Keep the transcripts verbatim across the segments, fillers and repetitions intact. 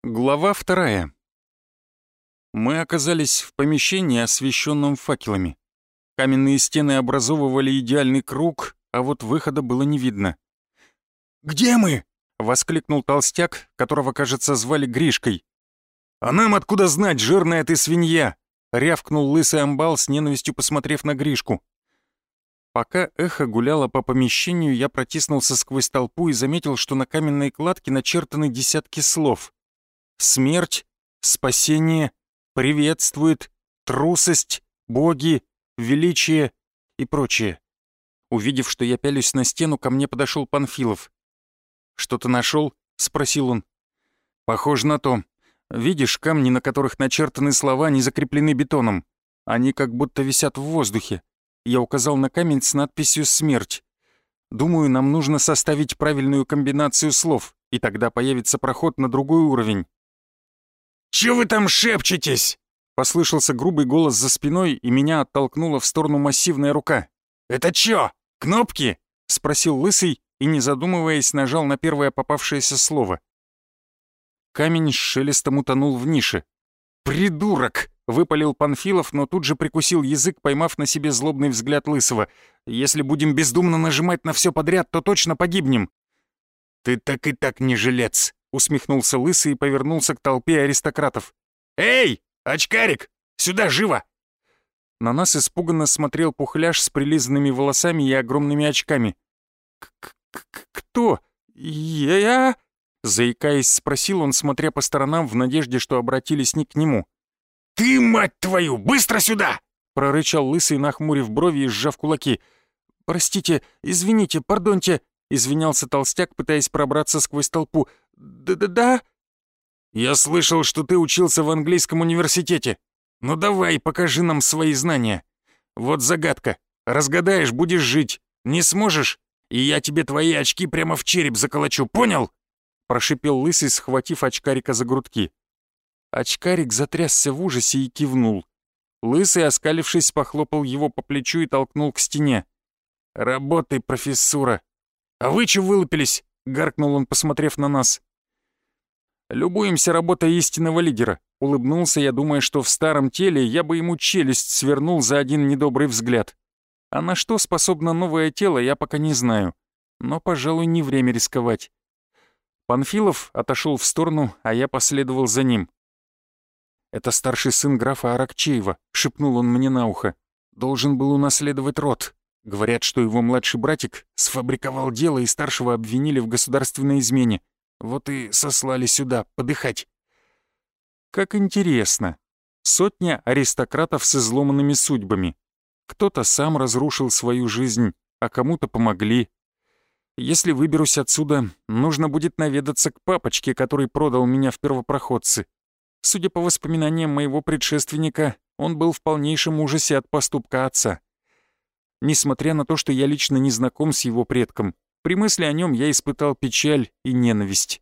Глава вторая. Мы оказались в помещении, освещенном факелами. Каменные стены образовывали идеальный круг, а вот выхода было не видно. «Где мы?» — воскликнул толстяк, которого, кажется, звали Гришкой. «А нам откуда знать, жирная ты свинья?» — рявкнул лысый амбал, с ненавистью посмотрев на Гришку. Пока эхо гуляло по помещению, я протиснулся сквозь толпу и заметил, что на каменной кладке начертаны десятки слов. Смерть, спасение, приветствует, трусость, боги, величие и прочее. Увидев, что я пялюсь на стену, ко мне подошел Панфилов. «Что-то нашел?» — спросил он. «Похоже на то. Видишь, камни, на которых начертаны слова, не закреплены бетоном. Они как будто висят в воздухе. Я указал на камень с надписью «Смерть». Думаю, нам нужно составить правильную комбинацию слов, и тогда появится проход на другой уровень». «Чё вы там шепчетесь?» — послышался грубый голос за спиной, и меня оттолкнула в сторону массивная рука. «Это чё, кнопки?» — спросил лысый и, не задумываясь, нажал на первое попавшееся слово. Камень с шелестом утонул в нише. «Придурок!» — выпалил Панфилов, но тут же прикусил язык, поймав на себе злобный взгляд лысого. «Если будем бездумно нажимать на всё подряд, то точно погибнем». «Ты так и так не жилец!» — усмехнулся лысый и повернулся к толпе аристократов. «Эй, очкарик, сюда живо!» На нас испуганно смотрел пухляж с прилизанными волосами и огромными очками. «Кто? Я?» — заикаясь, спросил он, смотря по сторонам в надежде, что обратились не к нему. «Ты, мать твою, быстро сюда!» — прорычал лысый, нахмурив брови и сжав кулаки. «Простите, извините, пардоньте», — извинялся толстяк, пытаясь пробраться сквозь толпу. «Да-да-да?» «Я слышал, что ты учился в английском университете. Ну давай, покажи нам свои знания. Вот загадка. Разгадаешь — будешь жить. Не сможешь, и я тебе твои очки прямо в череп заколочу, понял?» Прошипел лысый, схватив очкарика за грудки. Очкарик затрясся в ужасе и кивнул. Лысый, оскалившись, похлопал его по плечу и толкнул к стене. «Работай, профессура! А вы чё вылупились?» — гаркнул он, посмотрев на нас. «Любуемся работой истинного лидера», — улыбнулся я, думая, что в старом теле я бы ему челюсть свернул за один недобрый взгляд. А на что способно новое тело, я пока не знаю. Но, пожалуй, не время рисковать. Панфилов отошел в сторону, а я последовал за ним. «Это старший сын графа Аракчеева», — шепнул он мне на ухо. «Должен был унаследовать род. Говорят, что его младший братик сфабриковал дело и старшего обвинили в государственной измене. Вот и сослали сюда подыхать». Как интересно. Сотня аристократов с изломанными судьбами. Кто-то сам разрушил свою жизнь, а кому-то помогли. Если выберусь отсюда, нужно будет наведаться к папочке, который продал меня в первопроходцы. Судя по воспоминаниям моего предшественника, он был в полнейшем ужасе от поступка отца. Несмотря на то, что я лично не знаком с его предком, при мысли о нем я испытал печаль и ненависть.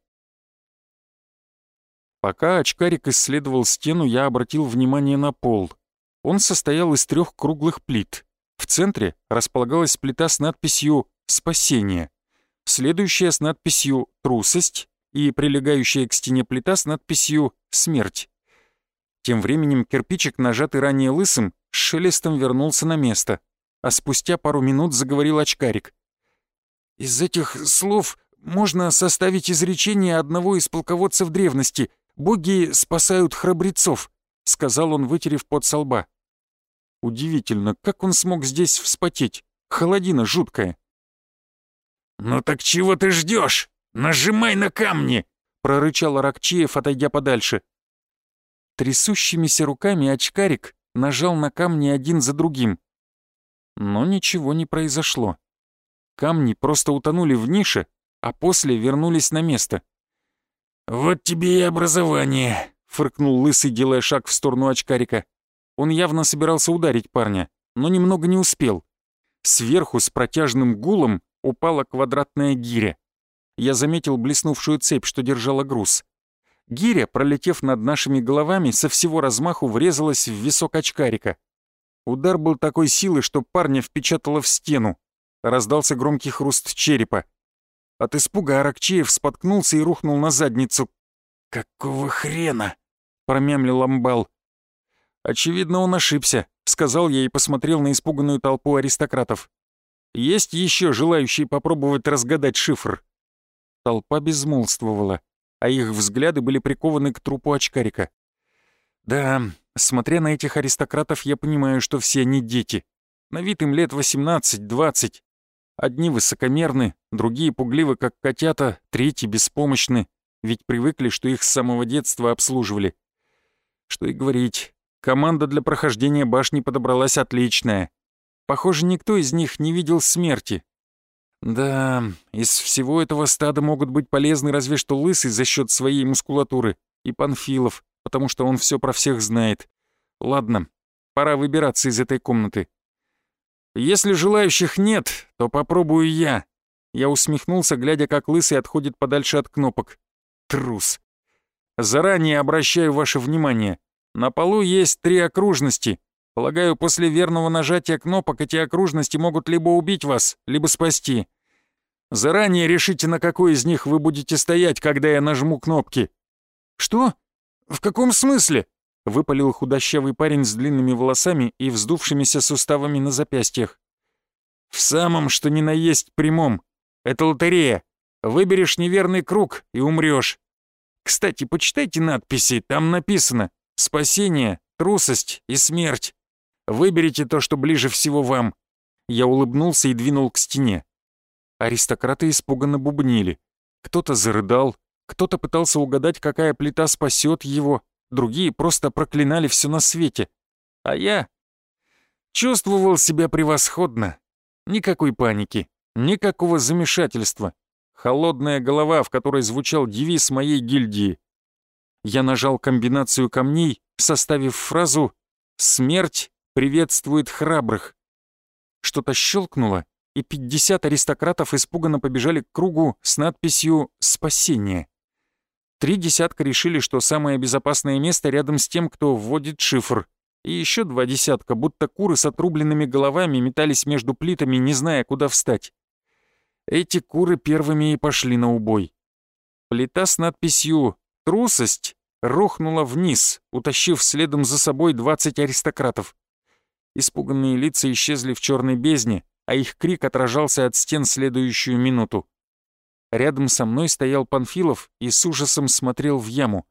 Пока очкарик исследовал стену, я обратил внимание на пол. Он состоял из трех круглых плит. В центре располагалась плита с надписью «Спасение», следующая с надписью «Трусость» и прилегающая к стене плита с надписью «Смерть». Тем временем кирпичик, нажатый ранее лысым, с шелестом вернулся на место, а спустя пару минут заговорил очкарик. «Из этих слов можно составить изречение одного из полководцев древности. Боги спасают храбрецов», — сказал он, вытерев пот со лба. Удивительно, как он смог здесь вспотеть? Холодина жуткая. «Ну так чего ты ждешь? Нажимай на камни!» — прорычал Аракчеев, отойдя подальше. Трясущимися руками очкарик нажал на камни один за другим. Но ничего не произошло. Камни просто утонули в нише, а после вернулись на место. «Вот тебе и образование», — фыркнул лысый, делая шаг в сторону очкарика. Он явно собирался ударить парня, но немного не успел. Сверху с протяжным гулом упала квадратная гиря. Я заметил блеснувшую цепь, что держала груз. Гиря, пролетев над нашими головами, со всего размаху врезалась в висок очкарика. Удар был такой силы, что парня впечатало в стену. Раздался громкий хруст черепа. От испуга Аракчеев споткнулся и рухнул на задницу. «Какого хрена?» — промямлил амбал. «Очевидно, он ошибся», — сказал я и посмотрел на испуганную толпу аристократов. «Есть еще желающие попробовать разгадать шифр?» Толпа безмолвствовала, а их взгляды были прикованы к трупу очкарика. Да, смотря на этих аристократов, я понимаю, что все они дети. На вид им лет восемнадцать-двадцать. Одни высокомерны, другие пугливы, как котята, третьи беспомощны, ведь привыкли, что их с самого детства обслуживали. Что и говорить, команда для прохождения башни подобралась отличная. Похоже, никто из них не видел смерти. Да, из всего этого стада могут быть полезны разве что Лысый за счет своей мускулатуры и Панфилов, потому что он все про всех знает. Ладно, пора выбираться из этой комнаты. Если желающих нет, то попробую я. Я усмехнулся, глядя, как Лысый отходит подальше от кнопок. Трус. Заранее обращаю ваше внимание. На полу есть три окружности. Полагаю, после верного нажатия кнопок эти окружности могут либо убить вас, либо спасти. Заранее решите, на какой из них вы будете стоять, когда я нажму кнопки. Что? В каком смысле? Выпалил худощавый парень с длинными волосами и вздувшимися суставами на запястьях. В самом что ни на есть прямом. Это лотерея. Выберешь неверный круг и умрешь. Кстати, почитайте надписи, там написано «Спасение», «Трусость» и «Смерть». Выберите то, что ближе всего вам. Я улыбнулся и двинул к стене. Аристократы испуганно бубнили. Кто-то зарыдал, кто-то пытался угадать, какая плита спасет его, другие просто проклинали все на свете. А я чувствовал себя превосходно. Никакой паники, никакого замешательства. Холодная голова, в которой звучал девиз моей гильдии. Я нажал комбинацию камней, составив фразу «Смерть приветствует храбрых». Что-то щелкнуло, и пятьдесят аристократов испуганно побежали к кругу с надписью «Спасение». Три десятка решили, что самое безопасное место рядом с тем, кто вводит шифр. И еще два десятка, будто куры с отрубленными головами, метались между плитами, не зная, куда встать. Эти куры первыми и пошли на убой. Плита с надписью «Трусость» рухнула вниз, утащив следом за собой двадцать аристократов. Испуганные лица исчезли в черной бездне, а их крик отражался от стен следующую минуту. Рядом со мной стоял Панфилов и с ужасом смотрел в яму.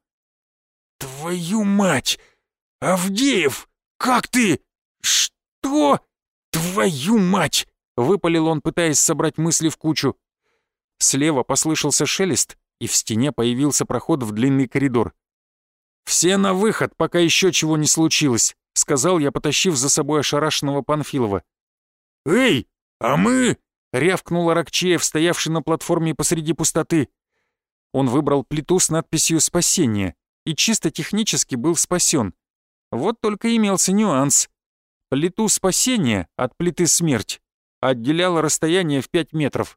«Твою мать! Авдеев! Как ты? Что? Твою мать!» — выпалил он, пытаясь собрать мысли в кучу. Слева послышался шелест, и в стене появился проход в длинный коридор. «Все на выход, пока еще чего не случилось», — сказал я, потащив за собой ошарашенного Панфилова. «Эй, а мы...» — рявкнул Аракчеев, стоявший на платформе посреди пустоты. Он выбрал плиту с надписью «Спасение» и чисто технически был спасен. Вот только имелся нюанс. Плиту «Спасения» от плиты «Смерть» отделяло расстояние в пять метров.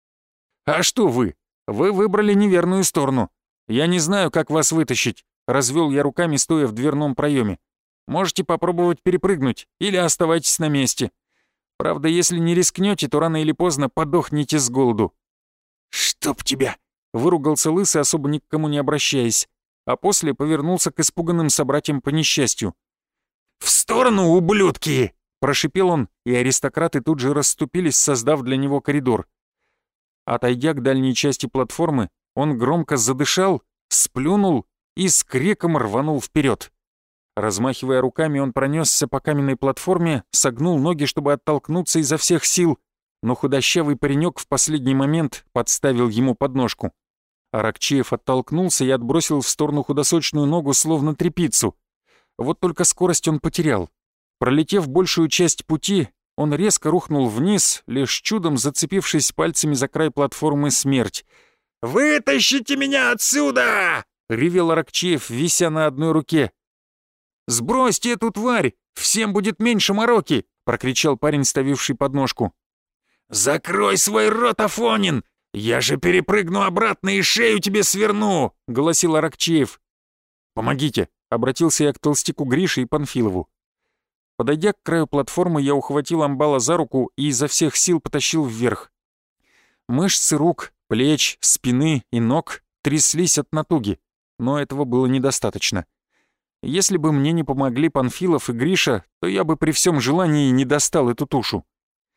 «А что вы? Вы выбрали неверную сторону. Я не знаю, как вас вытащить», — развел я руками, стоя в дверном проеме. «Можете попробовать перепрыгнуть или оставайтесь на месте. Правда, если не рискнете, то рано или поздно подохнете с голоду». «Чтоб тебя!» — выругался Лысый, особо ни к кому не обращаясь, а после повернулся к испуганным собратьям по несчастью. «В сторону, ублюдки!» — прошипел он, и аристократы тут же расступились, создав для него коридор. Отойдя к дальней части платформы, он громко задышал, сплюнул и с криком рванул вперед. Размахивая руками, он пронесся по каменной платформе, согнул ноги, чтобы оттолкнуться изо всех сил, но худощавый паренек в последний момент подставил ему подножку. Аракчеев оттолкнулся и отбросил в сторону худосочную ногу, словно тряпицу. Вот только скорость он потерял. Пролетев большую часть пути, он резко рухнул вниз, лишь чудом зацепившись пальцами за край платформы «Смерть». «Вытащите меня отсюда!» — ревел Аракчеев, вися на одной руке. «Сбросьте эту тварь! Всем будет меньше мороки!» — прокричал парень, ставивший подножку. «Закрой свой рот, Афонин! Я же перепрыгну обратно и шею тебе сверну!» — голосил Аракчеев. «Помогите!» — обратился я к толстяку Грише и Панфилову. Подойдя к краю платформы, я ухватил амбала за руку и изо всех сил потащил вверх. Мышцы рук, плеч, спины и ног тряслись от натуги. но этого было недостаточно. Если бы мне не помогли Панфилов и Гриша, то я бы при всем желании не достал эту тушу.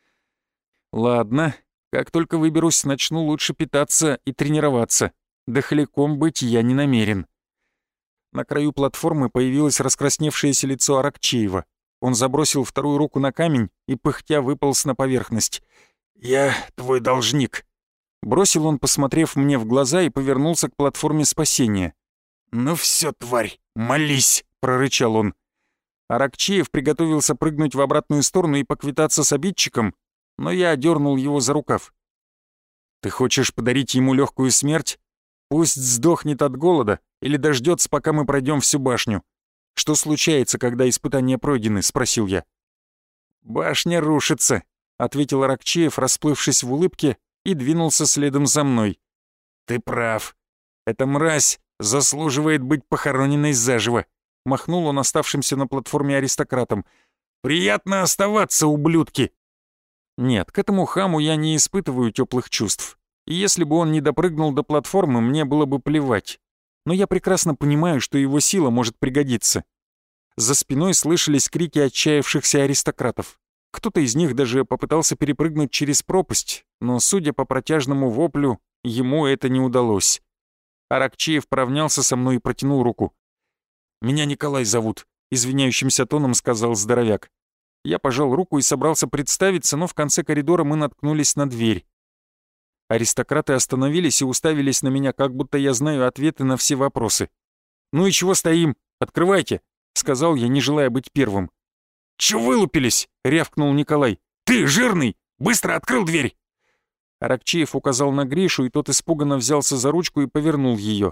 Ладно, как только выберусь, начну лучше питаться и тренироваться. Дохляком быть я не намерен. На краю платформы появилось раскрасневшееся лицо Аракчеева. Он забросил вторую руку на камень и пыхтя выполз на поверхность. «Я твой должник», — бросил он, посмотрев мне в глаза, и повернулся к платформе спасения. «Ну все, тварь, молись», — прорычал он. Аракчеев приготовился прыгнуть в обратную сторону и поквитаться с обидчиком, но я одернул его за рукав. «Ты хочешь подарить ему легкую смерть? Пусть сдохнет от голода или дождется, пока мы пройдем всю башню. Что случается, когда испытания пройдены?» — спросил я. «Башня рушится», — ответил Аракчеев, расплывшись в улыбке, и двинулся следом за мной. «Ты прав. Эта мразь заслуживает быть похороненной заживо», — махнул он оставшимся на платформе аристократам. «Приятно оставаться, ублюдки!» Нет, к этому хаму я не испытываю теплых чувств. И если бы он не допрыгнул до платформы, мне было бы плевать. Но я прекрасно понимаю, что его сила может пригодиться. За спиной слышались крики отчаявшихся аристократов. Кто-то из них даже попытался перепрыгнуть через пропасть, но, судя по протяжному воплю, ему это не удалось. Аракчеев поравнялся со мной и протянул руку. «Меня Николай зовут», — извиняющимся тоном сказал здоровяк. Я пожал руку и собрался представиться, но в конце коридора мы наткнулись на дверь. Аристократы остановились и уставились на меня, как будто я знаю ответы на все вопросы. «Ну и чего стоим? Открывайте!» — сказал я, не желая быть первым. «Чё вылупились?» — рявкнул Николай. «Ты, жирный, быстро открыл дверь!» Аракчеев указал на Гришу, и тот испуганно взялся за ручку и повернул ее.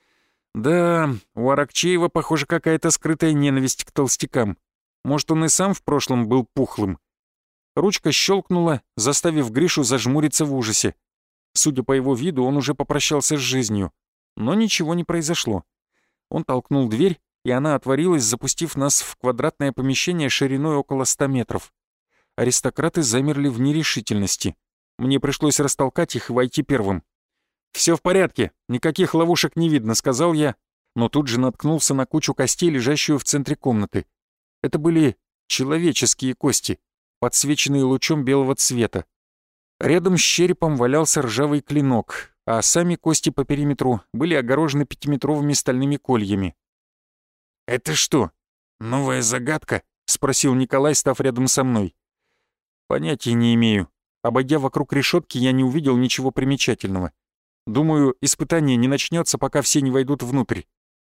Да, у Аракчеева, похоже, какая-то скрытая ненависть к толстякам. Может, он и сам в прошлом был пухлым. Ручка щелкнула, заставив Гришу зажмуриться в ужасе. Судя по его виду, он уже попрощался с жизнью. Но ничего не произошло. Он толкнул дверь, и она отворилась, запустив нас в квадратное помещение шириной около ста метров. Аристократы замерли в нерешительности. Мне пришлось растолкать их и войти первым. «Все в порядке, никаких ловушек не видно», — сказал я, но тут же наткнулся на кучу костей, лежащую в центре комнаты. Это были человеческие кости, подсвеченные лучом белого цвета. Рядом с черепом валялся ржавый клинок, а сами кости по периметру были огорожены пятиметровыми стальными кольями. «Это что, новая загадка?» — спросил Николай, став рядом со мной. «Понятия не имею. Обойдя вокруг решетки, я не увидел ничего примечательного. Думаю, испытание не начнется, пока все не войдут внутрь».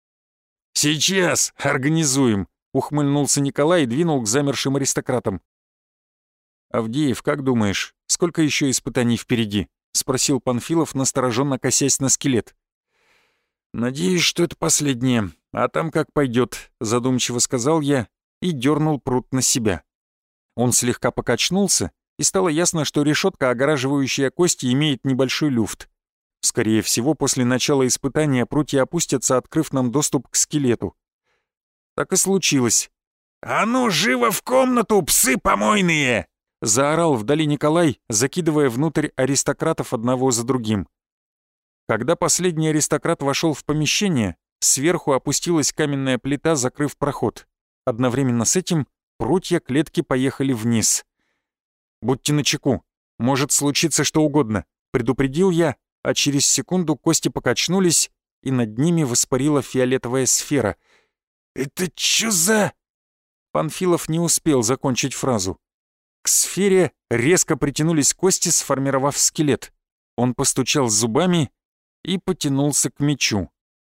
«Сейчас организуем», — ухмыльнулся Николай и двинул к замершим аристократам. «Авдеев, как думаешь, сколько еще испытаний впереди?» — спросил Панфилов, настороженно косясь на скелет. «Надеюсь, что это последнее, а там как пойдет», — задумчиво сказал я и дернул прут на себя. Он слегка покачнулся, и стало ясно, что решетка, огораживающая кости, имеет небольшой люфт. Скорее всего, после начала испытания прутья опустятся, открыв нам доступ к скелету. Так и случилось. «А ну, живо в комнату, псы помойные!» — заорал вдали Николай, закидывая внутрь аристократов одного за другим. Когда последний аристократ вошел в помещение, сверху опустилась каменная плита, закрыв проход. Одновременно с этим прутья клетки поехали вниз. «Будьте начеку, может случиться что угодно», — предупредил я, а через секунду кости покачнулись, и над ними воспарила фиолетовая сфера. «Это чё за...» Панфилов не успел закончить фразу. К сфере резко притянулись кости, сформировав скелет. Он постучал зубами и потянулся к мечу.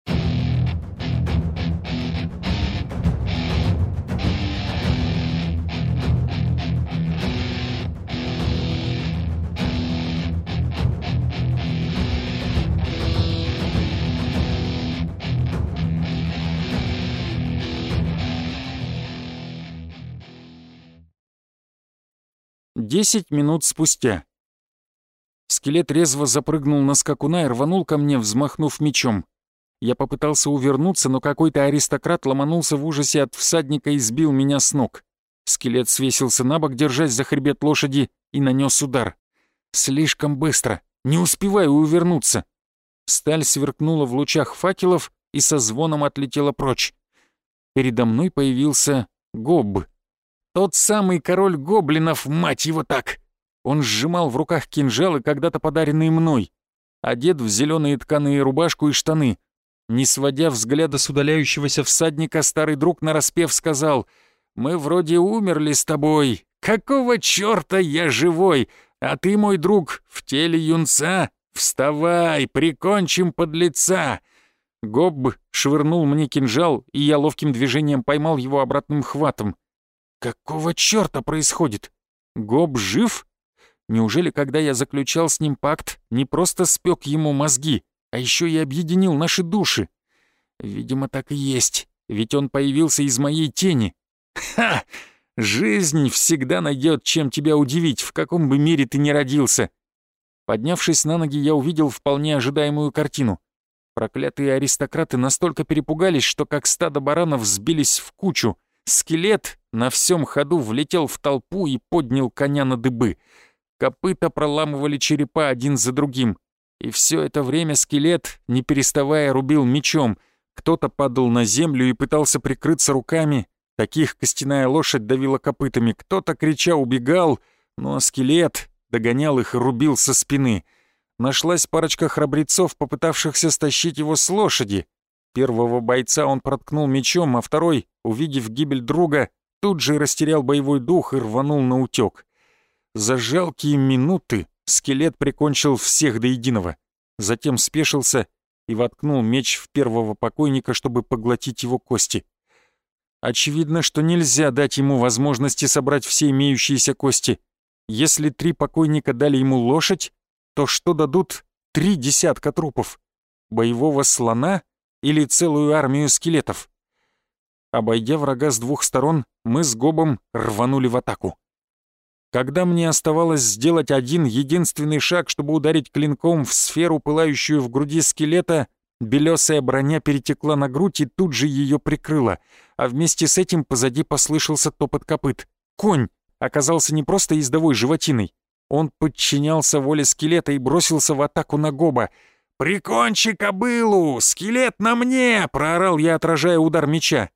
Десять минут спустя. Скелет резво запрыгнул на скакуна и рванул ко мне, взмахнув мечом. Я попытался увернуться, но какой-то аристократ ломанулся в ужасе от всадника и сбил меня с ног. Скелет свесился на бок, держась за хребет лошади, и нанес удар. Слишком быстро, не успеваю увернуться. Сталь сверкнула в лучах факелов, и со звоном отлетела прочь. Передо мной появился Гоб. Тот самый король гоблинов, мать его так! Он сжимал в руках кинжалы, когда-то подаренные мной, одет в зеленые тканые рубашку и штаны. Не сводя взгляда с удаляющегося всадника, старый друг нараспев сказал: «Мы вроде умерли с тобой. Какого чёрта я живой? А ты, мой друг, в теле юнца? Вставай, прикончим подлеца!» Гоб швырнул мне кинжал, и я ловким движением поймал его обратным хватом. «Какого чёрта происходит? Гоб жив? Неужели, когда я заключал с ним пакт, не просто спёк ему мозги, а ещё и объединил наши души? Видимо, так и есть, ведь он появился из моей тени. Ха! Жизнь всегда найдёт, чем тебя удивить, в каком бы мире ты ни родился». Поднявшись на ноги, я увидел вполне ожидаемую картину. Проклятые аристократы настолько перепугались, что как стадо баранов сбились в кучу. Скелет на всем ходу влетел в толпу и поднял коня на дыбы. Копыта проламывали черепа один за другим. И все это время скелет, не переставая, рубил мечом. Кто-то падал на землю и пытался прикрыться руками. Таких костяная лошадь давила копытами. Кто-то, крича, убегал, но скелет догонял их и рубил со спины. Нашлась парочка храбрецов, попытавшихся стащить его с лошади. Первого бойца он проткнул мечом, а второй, увидев гибель друга, тут же растерял боевой дух и рванул наутёк. За жалкие минуты скелет прикончил всех до единого. Затем спешился и воткнул меч в первого покойника, чтобы поглотить его кости. Очевидно, что нельзя дать ему возможности собрать все имеющиеся кости. Если три покойника дали ему лошадь, то что дадут три десятка трупов? Боевого слона или целую армию скелетов? Обойдя врага с двух сторон, мы с Гобом рванули в атаку. Когда мне оставалось сделать один единственный шаг, чтобы ударить клинком в сферу, пылающую в груди скелета, белесая броня перетекла на грудь и тут же ее прикрыла, а вместе с этим позади послышался топот копыт. Конь оказался не просто ездовой животиной. Он подчинялся воле скелета и бросился в атаку на Гоба. «Прикончи кобылу! Скелет на мне!» — проорал я, отражая удар меча.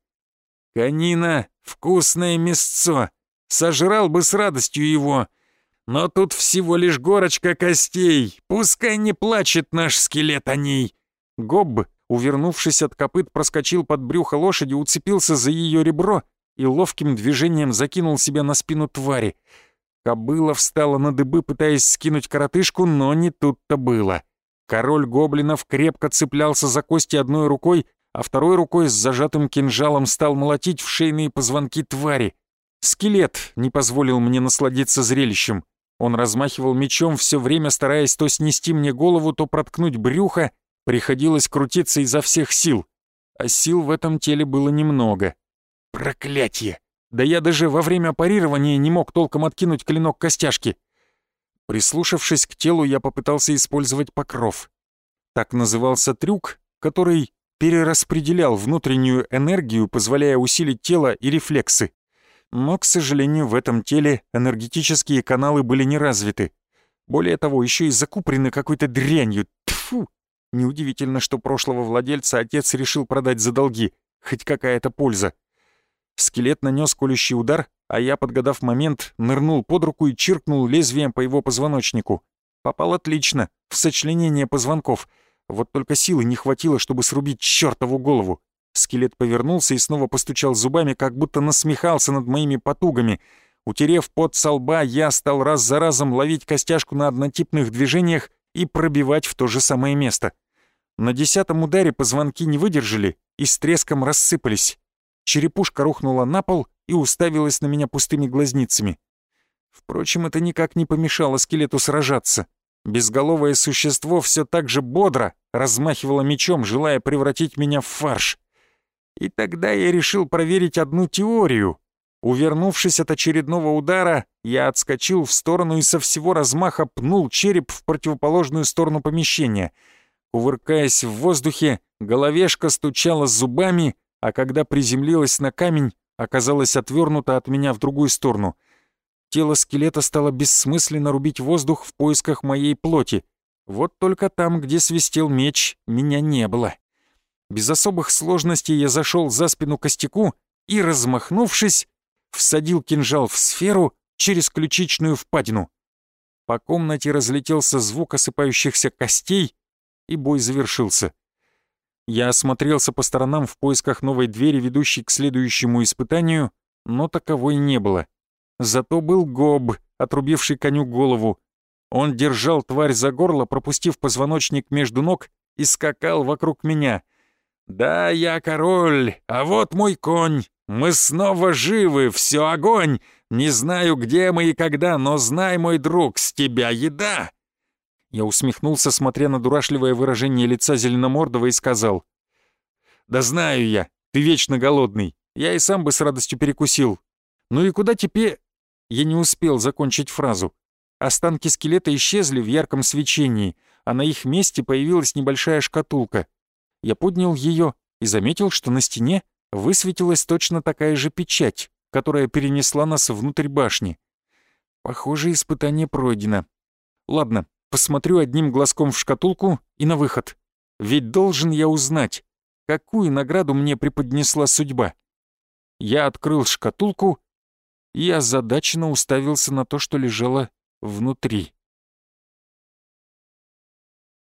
«Конина — вкусное мясцо. Сожрал бы с радостью его. Но тут всего лишь горочка костей. Пускай не плачет наш скелет о ней». Гоб, увернувшись от копыт, проскочил под брюхо лошади, уцепился за ее ребро и ловким движением закинул себя на спину твари. Кобыла встала на дыбы, пытаясь скинуть коротышку, но не тут-то было. Король гоблинов крепко цеплялся за кости одной рукой, а второй рукой с зажатым кинжалом стал молотить в шейные позвонки твари. Скелет не позволил мне насладиться зрелищем. Он размахивал мечом, все время стараясь то снести мне голову, то проткнуть брюхо. Приходилось крутиться изо всех сил. А сил в этом теле было немного. Проклятье! Да я даже во время парирования не мог толком откинуть клинок костяшки. Прислушавшись к телу, я попытался использовать покров. Так назывался трюк, который перераспределял внутреннюю энергию, позволяя усилить тело и рефлексы. Но, к сожалению, в этом теле энергетические каналы были не развиты. Более того, еще и закупорены какой-то дрянью. Тьфу! Неудивительно, что прошлого владельца отец решил продать за долги. Хоть какая-то польза. Скелет нанес колющий удар, а я, подгадав момент, нырнул под руку и чиркнул лезвием по его позвоночнику. Попал отлично, в сочленение позвонков. Вот только силы не хватило, чтобы срубить чертову голову. Скелет повернулся и снова постучал зубами, как будто насмехался над моими потугами. Утерев пот со лба, я стал раз за разом ловить костяшку на однотипных движениях и пробивать в то же самое место. На десятом ударе позвонки не выдержали и с треском рассыпались. Черепушка рухнула на пол и уставилась на меня пустыми глазницами. Впрочем, это никак не помешало скелету сражаться. Безголовое существо все так же бодро размахивало мечом, желая превратить меня в фарш. И тогда я решил проверить одну теорию. Увернувшись от очередного удара, я отскочил в сторону и со всего размаха пнул череп в противоположную сторону помещения. Кувыркаясь в воздухе, головешка стучала зубами, а когда приземлилась на камень, оказалась отвернута от меня в другую сторону. Тело скелета стало бессмысленно рубить воздух в поисках моей плоти. Вот только там, где свистел меч, меня не было. Без особых сложностей я зашел за спину костяку и, размахнувшись, всадил кинжал в сферу через ключичную впадину. По комнате разлетелся звук осыпающихся костей, и бой завершился. Я осмотрелся по сторонам в поисках новой двери, ведущей к следующему испытанию, но таковой не было. Зато был Гоб, отрубивший коню голову. Он держал тварь за горло, пропустив позвоночник между ног, и скакал вокруг меня. «Да, я король, а вот мой конь. Мы снова живы, все огонь. Не знаю, где мы и когда, но знай, мой друг, с тебя еда!» Я усмехнулся, смотря на дурашливое выражение лица Зеленомордого, и сказал: «Да знаю я, ты вечно голодный. Я и сам бы с радостью перекусил. Ну и куда теперь...» Я не успел закончить фразу. Останки скелета исчезли в ярком свечении, а на их месте появилась небольшая шкатулка. Я поднял ее и заметил, что на стене высветилась точно такая же печать, которая перенесла нас внутрь башни. Похоже, испытание пройдено. Ладно, посмотрю одним глазком в шкатулку и на выход. Ведь должен я узнать, какую награду мне преподнесла судьба. Я открыл шкатулку и озадаченно уставился на то, что лежало внутри.